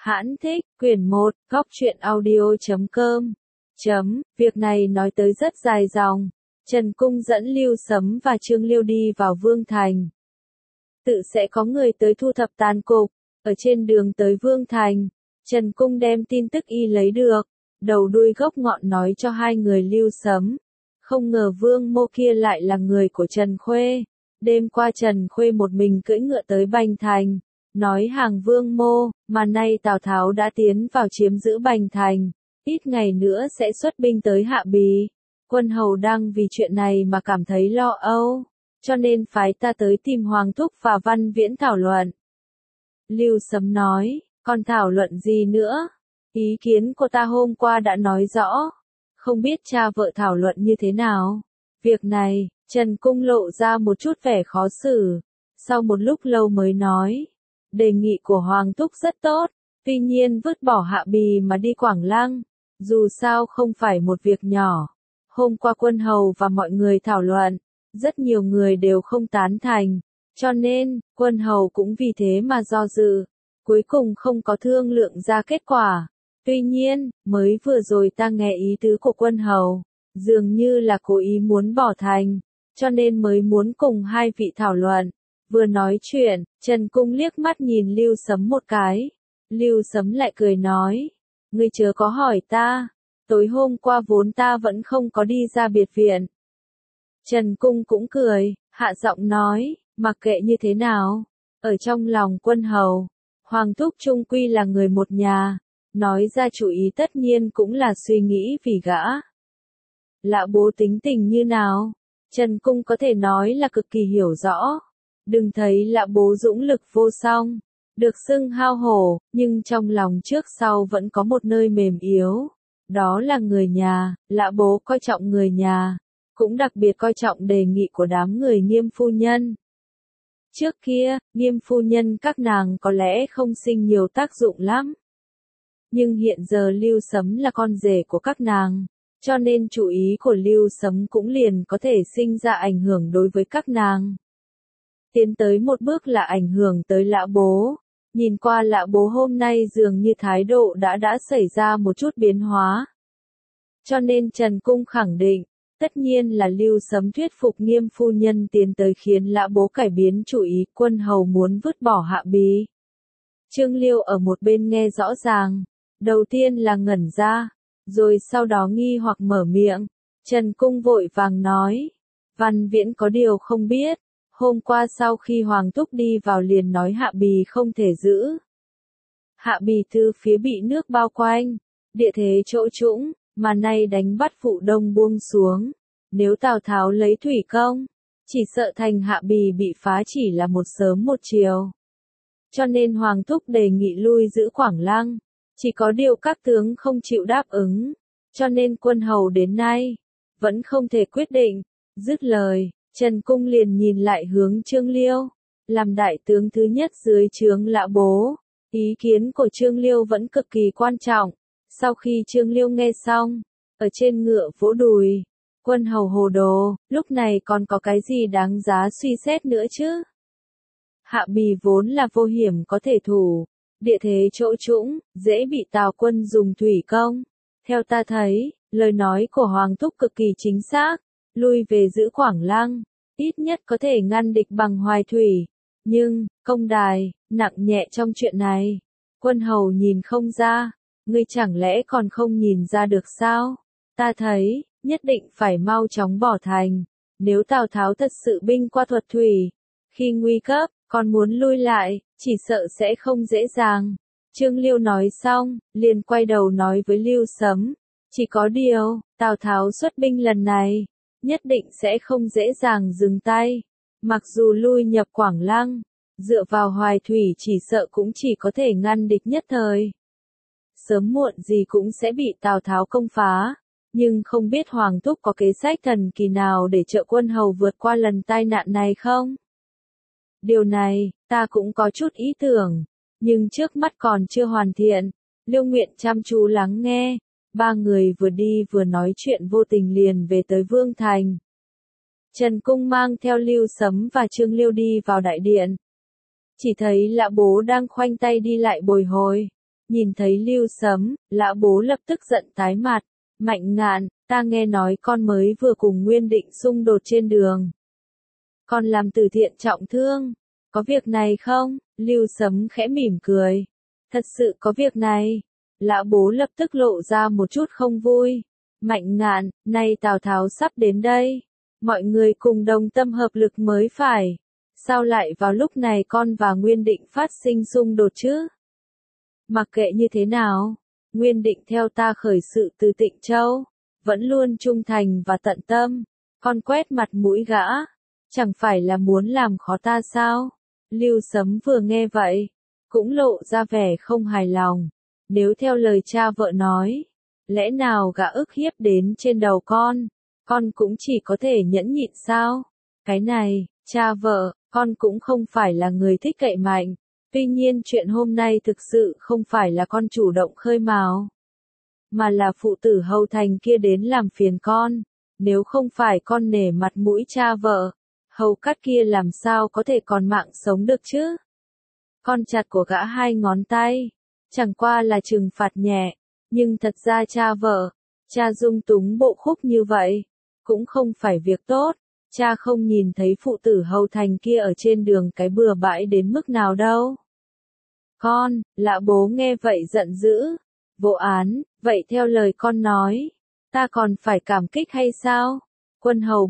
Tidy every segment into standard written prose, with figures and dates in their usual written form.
Hãn thích, quyển 1, góc truyện audio.com. Việc này nói tới rất dài dòng. Trần Cung dẫn Lưu Sấm và Trương Liêu đi vào Vương Thành. Tự sẽ có người tới thu thập tàn cục. Ở trên đường tới Vương Thành, Trần Cung đem tin tức y lấy được, đầu đuôi gốc ngọn nói cho hai người Lưu Sấm. Không ngờ Vương Mô kia lại là người của Trần Khuê. Đêm qua Trần Khuê một mình cưỡi ngựa tới Bành Thành, nói hàng Vương Mô, mà nay Tào Tháo đã tiến vào chiếm giữ Bành Thành, ít ngày nữa sẽ xuất binh tới Hạ Bì. Quân hầu đang vì chuyện này mà cảm thấy lo âu, cho nên phái ta tới tìm Hoàng Thúc và Văn Viễn thảo luận. Lưu Sấm nói, còn thảo luận gì nữa? Ý kiến của ta hôm qua đã nói rõ, không biết cha vợ thảo luận như thế nào. Việc này, Trần Cung lộ ra một chút vẻ khó xử, sau một lúc lâu mới nói, đề nghị của Hoàng Thúc rất tốt, tuy nhiên vứt bỏ Hạ Bì mà đi Quảng Lăng, dù sao không phải một việc nhỏ. Hôm qua quân hầu và mọi người thảo luận, rất nhiều người đều không tán thành, cho nên, quân hầu cũng vì thế mà do dự, cuối cùng không có thương lượng ra kết quả. Tuy nhiên, mới vừa rồi ta nghe ý tứ của quân hầu, dường như là cố ý muốn bỏ thành, cho nên mới muốn cùng hai vị thảo luận. Vừa nói chuyện, Trần Cung liếc mắt nhìn Lưu Sấm một cái. Lưu Sấm lại cười nói, ngươi chớ có hỏi ta, tối hôm qua vốn ta vẫn không có đi ra biệt viện. Trần Cung cũng cười, hạ giọng nói, mặc kệ như thế nào, ở trong lòng quân hầu, Hoàng Thúc chung quy là người một nhà, nói ra chủ ý tất nhiên cũng là suy nghĩ vì gã. Lạ bố tính tình như nào? Trần Cung có thể nói là cực kỳ hiểu rõ. Đừng thấy Lạ bố dũng lực vô song, được xưng hao hổ, nhưng trong lòng trước sau vẫn có một nơi mềm yếu. Đó là người nhà. Lạ bố coi trọng người nhà, cũng đặc biệt coi trọng đề nghị của đám người Nghiêm phu nhân. Trước kia, Nghiêm phu nhân các nàng có lẽ không sinh nhiều tác dụng lắm. Nhưng hiện giờ Lưu Sấm là con rể của các nàng, cho nên chủ ý của Lưu Sấm cũng liền có thể sinh ra ảnh hưởng đối với các nàng. Tiến tới một bước là ảnh hưởng tới Lạ bố. Nhìn qua Lạ bố hôm nay dường như thái độ đã xảy ra một chút biến hóa. Cho nên Trần Cung khẳng định, tất nhiên là Lưu Sấm thuyết phục Nghiêm phu nhân tiến tới khiến Lạ bố cải biến chủ ý, quân hầu muốn vứt bỏ Hạ Bì. Trương Liêu ở một bên nghe rõ ràng, đầu tiên là ngẩn ra, rồi sau đó nghi hoặc mở miệng. Trần Cung vội vàng nói, Văn Viễn có điều không biết, hôm qua sau khi Hoàng Thúc đi vào liền nói Hạ Bì không thể giữ. Hạ Bì từ phía bị nước bao quanh, địa thế chỗ trũng, mà nay đánh bắt Phụ Đông buông xuống. Nếu Tào Tháo lấy thủy công, chỉ sợ thành Hạ Bì bị phá chỉ là một sớm một chiều. Cho nên Hoàng Thúc đề nghị lui giữ Quảng Lăng, chỉ có điều các tướng không chịu đáp ứng, cho nên quân hầu đến nay vẫn không thể quyết định. Dứt lời, Trần Cung liền nhìn lại hướng Trương Liêu, làm đại tướng thứ nhất dưới trướng Lạ bố. Ý kiến của Trương Liêu vẫn cực kỳ quan trọng. Sau khi Trương Liêu nghe xong, ở trên ngựa vỗ đùi, quân hầu hồ đồ, lúc này còn có cái gì đáng giá suy xét nữa chứ? Hạ Bì vốn là vô hiểm có thể thủ, địa thế chỗ trũng, dễ bị Tào quân dùng thủy công. Theo ta thấy, lời nói của Hoàng Thúc cực kỳ chính xác, lui về giữ Quảng Lăng, ít nhất có thể ngăn địch bằng Hoài thủy. Nhưng, công đài, nặng nhẹ trong chuyện này, quân hầu nhìn không ra, ngươi chẳng lẽ còn không nhìn ra được sao? Ta thấy, nhất định phải mau chóng bỏ thành, nếu Tào Tháo thật sự binh qua thuật thủy, khi nguy cấp, còn muốn lui lại, chỉ sợ sẽ không dễ dàng. Trương Liêu nói xong, liền quay đầu nói với Lưu Sấm, chỉ có điều, Tào Tháo xuất binh lần này, nhất định sẽ không dễ dàng dừng tay. Mặc dù lui nhập Quảng Lăng, dựa vào Hoài thủy chỉ sợ cũng chỉ có thể ngăn địch nhất thời. Sớm muộn gì cũng sẽ bị Tào Tháo công phá, nhưng không biết Hoàng Thúc có kế sách thần kỳ nào để trợ quân hầu vượt qua lần tai nạn này không? Điều này, ta cũng có chút ý tưởng, nhưng trước mắt còn chưa hoàn thiện. Liêu Nguyện chăm chú lắng nghe, ba người vừa đi vừa nói chuyện vô tình liền về tới Vương Thành. Trần Cung mang theo Lưu Sấm và Trương Liêu đi vào đại điện. Chỉ thấy Lạ bố đang khoanh tay đi lại bồi hồi. Nhìn thấy Lưu Sấm, lão bố lập tức giận tái mặt. Mạnh Ngạn, ta nghe nói con mới vừa cùng Nguyên Định xung đột trên đường. Con làm từ thiện trọng thương. Có việc này không? Lưu Sấm khẽ mỉm cười. Thật sự có việc này. Lão bố lập tức lộ ra một chút không vui. Mạnh Ngạn, nay Tào Tháo sắp đến đây. Mọi người cùng đồng tâm hợp lực mới phải. Sao lại vào lúc này con và Nguyên Định phát sinh xung đột chứ? Mặc kệ như thế nào, Nguyên Định theo ta khởi sự từ Tịnh Châu, vẫn luôn trung thành và tận tâm. Con quét mặt mũi gã, chẳng phải là muốn làm khó ta sao? Lưu Sấm vừa nghe vậy, cũng lộ ra vẻ không hài lòng. Nếu theo lời cha vợ nói, lẽ nào gã ức hiếp đến trên đầu con cũng chỉ có thể nhẫn nhịn sao? Cái này, cha vợ, con cũng không phải là người thích cậy mạnh. Tuy nhiên chuyện hôm nay thực sự không phải là con chủ động khơi mào, mà là phụ tử Hầu Thành kia đến làm phiền con. Nếu không phải con nể mặt mũi cha vợ, Hầu Cát kia làm sao có thể còn mạng sống được chứ? Con chặt của gã 2 ngón tay, chẳng qua là trừng phạt nhẹ, nhưng thật ra cha vợ, cha dung túng bộ khúc như vậy, cũng không phải việc tốt. Cha không nhìn thấy phụ tử Hầu Thành kia ở trên đường cái bừa bãi đến mức nào đâu. Con, lão bố nghe vậy giận dữ. Vô án, vậy theo lời con nói, ta còn phải cảm kích hay sao? Quân hầu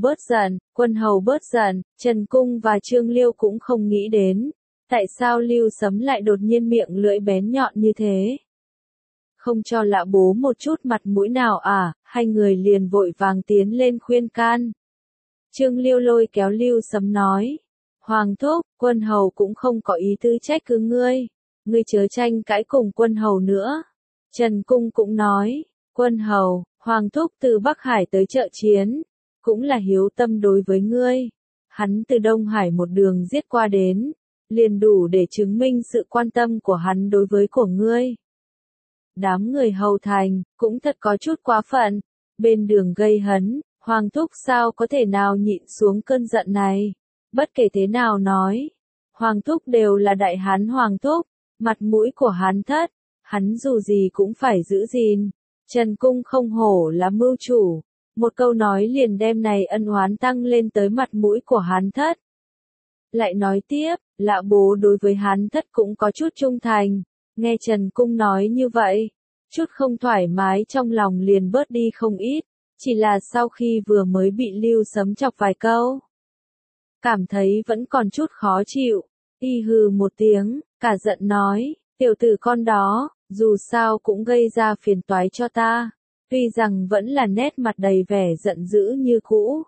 bớt giận, Trần Cung và Trương Liêu cũng không nghĩ đến. Tại sao Lưu Sấm lại đột nhiên miệng lưỡi bén nhọn như thế? Không cho lão bố một chút mặt mũi nào à? Hai người liền vội vàng tiến lên khuyên can. Trương Liêu lôi kéo Lưu Sấm nói. Hoàng thúc, quân hầu cũng không có ý tư trách cứ ngươi. Ngươi chớ tranh cãi cùng quân hầu nữa. Trần Cung cũng nói. Quân hầu, Hoàng thúc từ Bắc Hải tới trợ chiến, cũng là hiếu tâm đối với ngươi. Hắn từ Đông Hải một đường giết qua đến, liền đủ để chứng minh sự quan tâm của hắn đối với của ngươi. Đám người Hầu Thành, cũng thật có chút quá phận, bên đường gây hấn, Hoàng thúc sao có thể nào nhịn xuống cơn giận này. Bất kể thế nào nói, Hoàng thúc đều là đại hán Hoàng thúc, mặt mũi của hắn thất, hắn dù gì cũng phải giữ gìn. Trần Cung không hổ là mưu chủ, một câu nói liền đem này ân oán tăng lên tới mặt mũi của hắn thất. Lại nói tiếp, lão bố đối với hắn thất cũng có chút trung thành, nghe Trần Cung nói như vậy, chút không thoải mái trong lòng liền bớt đi không ít, chỉ là sau khi vừa mới bị Lưu Sấm chọc vài câu, cảm thấy vẫn còn chút khó chịu, y hừ một tiếng, cả giận nói, tiểu tử con đó, dù sao cũng gây ra phiền toái cho ta, tuy rằng vẫn là nét mặt đầy vẻ giận dữ như cũ,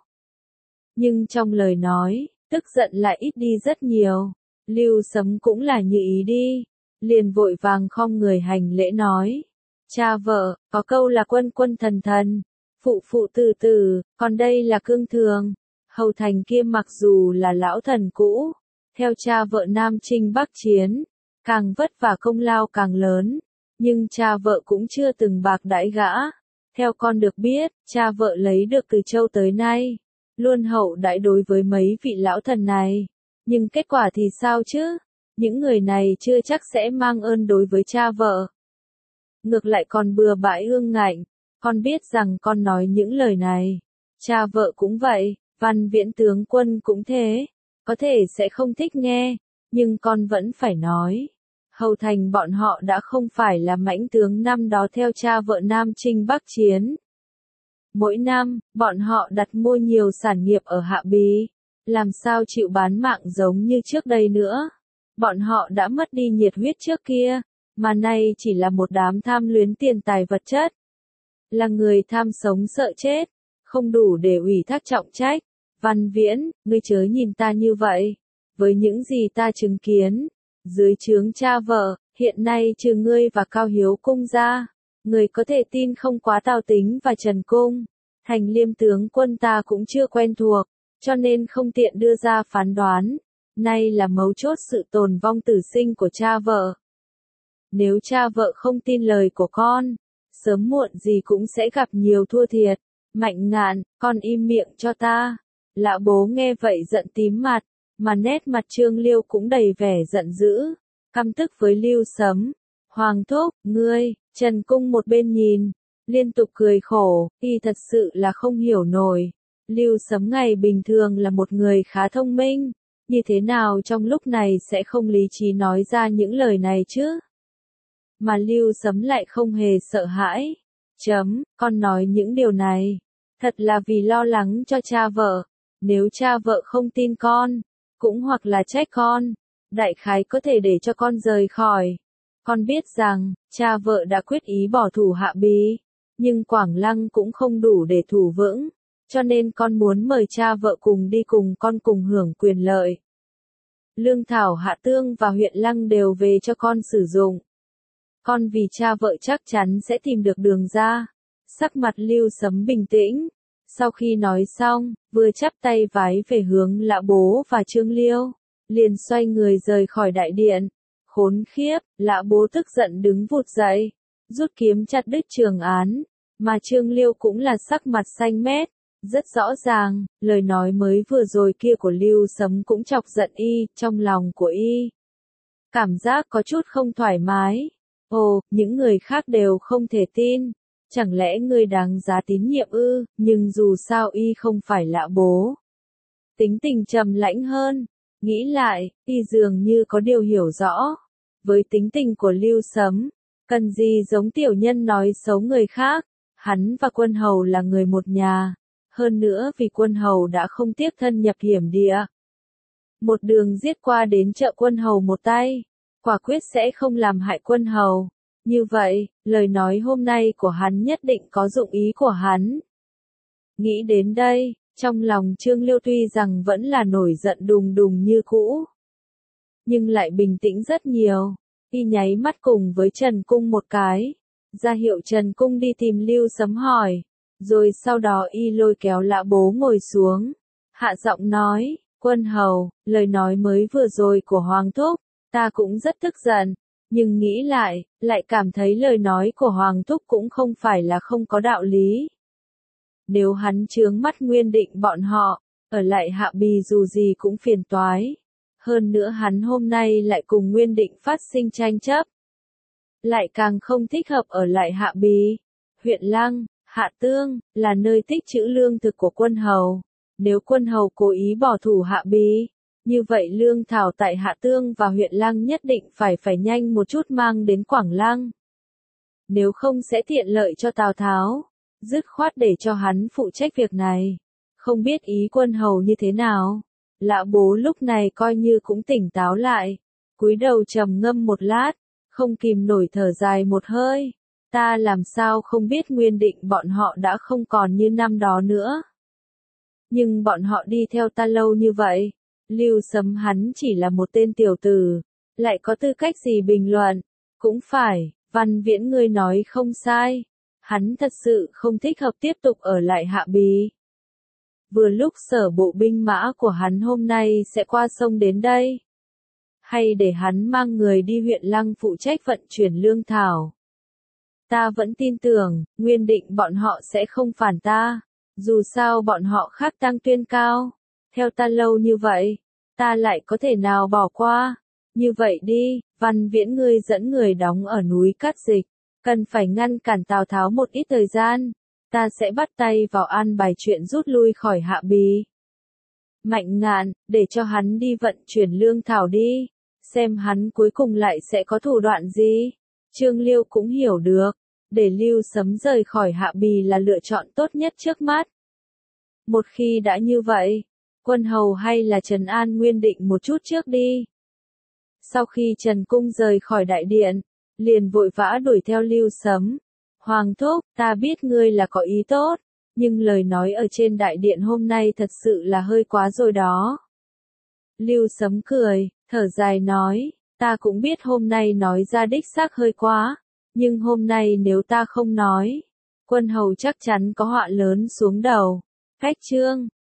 nhưng trong lời nói, tức giận lại ít đi rất nhiều. Lưu Sấm cũng là như ý đi, liền vội vàng khom người hành lễ nói. Cha vợ, có câu là quân quân thần thần, phụ phụ tử tử, còn đây là cương thường. Hầu Thành kia mặc dù là lão thần cũ, theo cha vợ Nam Chinh Bắc Chiến, càng vất vả công lao càng lớn, nhưng cha vợ cũng chưa từng bạc đãi gã. Theo con được biết, cha vợ lấy được từ Châu tới nay, luôn hậu đãi đối với mấy vị lão thần này. Nhưng kết quả thì sao chứ? Những người này chưa chắc sẽ mang ơn đối với cha vợ. Ngược lại còn bừa bãi ương ngạnh. Con biết rằng con nói những lời này. Cha vợ cũng vậy, Văn Viễn tướng quân cũng thế. Có thể sẽ không thích nghe, nhưng con vẫn phải nói. Hầu Thành bọn họ đã không phải là mãnh tướng năm đó theo cha vợ Nam Chinh Bắc Chiến. Mỗi năm, bọn họ đặt mua nhiều sản nghiệp ở Hạ Bí, làm sao chịu bán mạng giống như trước đây nữa. Bọn họ đã mất đi nhiệt huyết trước kia, mà nay chỉ là một đám tham luyến tiền tài vật chất. Là người tham sống sợ chết, không đủ để ủy thác trọng trách. Văn Viễn, ngươi chớ nhìn ta như vậy. Với những gì ta chứng kiến, dưới trướng cha vợ, hiện nay trừ ngươi và Cao Hiếu Cung ra, người có thể tin không quá Tào Tính và Trần Cung. Thành Liêm tướng quân ta cũng chưa quen thuộc, cho nên không tiện đưa ra phán đoán. Nay là mấu chốt sự tồn vong tử sinh của cha vợ. Nếu cha vợ không tin lời của con, sớm muộn gì cũng sẽ gặp nhiều thua thiệt. Mạnh Ngạn, con im miệng cho ta. Lão bố nghe vậy giận tím mặt, mà nét mặt Trương Liêu cũng đầy vẻ giận dữ, căm tức với Lưu Sấm. Hoàng thúc, ngươi, Trần Cung một bên nhìn, liên tục cười khổ, y thật sự là không hiểu nổi. Lưu Sấm ngày bình thường là một người khá thông minh, như thế nào trong lúc này sẽ không lý trí nói ra những lời này chứ? Mà Lưu Sấm lại không hề sợ hãi. Con nói những điều này, thật là vì lo lắng cho cha vợ. Nếu cha vợ không tin con, cũng hoặc là trách con, đại khái có thể để cho con rời khỏi. Con biết rằng, cha vợ đã quyết ý bỏ thủ Hạ Bí, nhưng Quảng Lăng cũng không đủ để thủ vững, cho nên con muốn mời cha vợ cùng đi cùng con cùng hưởng quyền lợi. Lương thảo Hạ Tương và huyện Lăng đều về cho con sử dụng. Con vì cha vợ chắc chắn sẽ tìm được đường ra. Sắc mặt Lưu Sấm bình tĩnh. Sau khi nói xong, vừa chắp tay vái về hướng Lã Bố và Trương Liêu, liền xoay người rời khỏi đại điện. Khốn khiếp, Lã Bố tức giận đứng vụt dậy, rút kiếm chặt đứt Trường Án, mà Trương Liêu cũng là sắc mặt xanh mét. Rất rõ ràng, lời nói mới vừa rồi kia của Lưu Sấm cũng chọc giận y, trong lòng của y. Cảm giác có chút không thoải mái. Ồ, những người khác đều không thể tin. Chẳng lẽ ngươi đáng giá tín nhiệm ư? Nhưng dù sao y không phải Lã Bố. Tính tình trầm lãnh hơn. Nghĩ lại, y dường như có điều hiểu rõ. Với tính tình của Lưu Sấm, cần gì giống tiểu nhân nói xấu người khác. Hắn và Quân Hầu là người một nhà. Hơn nữa vì Quân Hầu đã không tiếc thân nhập hiểm địa. Một đường giết qua đến trợ Quân Hầu một tay. Quả quyết sẽ không làm hại Quân Hầu. Như vậy, lời nói hôm nay của hắn nhất định có dụng ý của hắn. Nghĩ đến đây, trong lòng Trương Liêu tuy rằng vẫn là nổi giận đùng đùng như cũ, nhưng lại bình tĩnh rất nhiều. Y nháy mắt cùng với Trần Cung một cái, ra hiệu Trần Cung đi tìm Lưu Sấm hỏi, rồi sau đó y lôi kéo Lã Bố ngồi xuống, hạ giọng nói, Quân Hầu, lời nói mới vừa rồi của Hoàng thúc, ta cũng rất tức giận. Nhưng nghĩ lại cảm thấy lời nói của Hoàng thúc cũng không phải là không có đạo lý. Nếu hắn chướng mắt Nguyên Định bọn họ, ở lại Hạ Bì dù gì cũng phiền toái. Hơn nữa hắn hôm nay lại cùng Nguyên Định phát sinh tranh chấp. Lại càng không thích hợp ở lại Hạ Bì. Huyện Lăng, Hạ Tương, là nơi tích trữ lương thực của Quân Hầu. Nếu Quân Hầu cố ý bỏ thủ Hạ Bì, như vậy lương thảo tại Hạ Tương và huyện Lăng nhất định phải nhanh một chút mang đến Quảng Lăng. Nếu không sẽ tiện lợi cho Tào Tháo, dứt khoát để cho hắn phụ trách việc này. Không biết ý Quân Hầu như thế nào. Lã Bố lúc này coi như cũng tỉnh táo lại, cúi đầu trầm ngâm một lát, không kìm nổi thở dài một hơi. Ta làm sao không biết Nguyên Định bọn họ đã không còn như năm đó nữa. Nhưng bọn họ đi theo ta lâu như vậy. Lưu Sấm hắn chỉ là một tên tiểu tử, lại có tư cách gì bình luận? Cũng phải, Văn Viễn ngươi nói không sai. Hắn thật sự không thích hợp tiếp tục ở lại Hạ Bì. Vừa lúc sở bộ binh mã của hắn hôm nay sẽ qua sông đến đây. Hay để hắn mang người đi huyện Lăng phụ trách vận chuyển lương thảo. Ta vẫn tin tưởng, Nguyên Định bọn họ sẽ không phản ta. Dù sao bọn họ khác tăng tuyên cao. Theo ta lâu như vậy, ta lại có thể nào bỏ qua. Như vậy đi, Văn Viễn ngươi dẫn người đóng ở núi Cát Dịch. Cần phải ngăn cản Tào Tháo một ít thời gian. Ta sẽ bắt tay vào an bài chuyện rút lui khỏi Hạ Bì. Mạnh Ngạn, để cho hắn đi vận chuyển lương thảo đi. Xem hắn cuối cùng lại sẽ có thủ đoạn gì. Trương Liêu cũng hiểu được. Để Lưu Sấm rời khỏi Hạ Bì là lựa chọn tốt nhất trước mắt. Một khi đã như vậy, Quân Hầu hay là trấn an Nguyên Định một chút trước đi. Sau khi Trần Cung rời khỏi đại điện, liền vội vã đuổi theo Lưu Sấm. Hoàng thúc, ta biết ngươi là có ý tốt, nhưng lời nói ở trên đại điện hôm nay thật sự là hơi quá rồi đó. Lưu Sấm cười, thở dài nói, ta cũng biết hôm nay nói ra đích xác hơi quá, nhưng hôm nay nếu ta không nói, Quân Hầu chắc chắn có họa lớn xuống đầu. Cách chương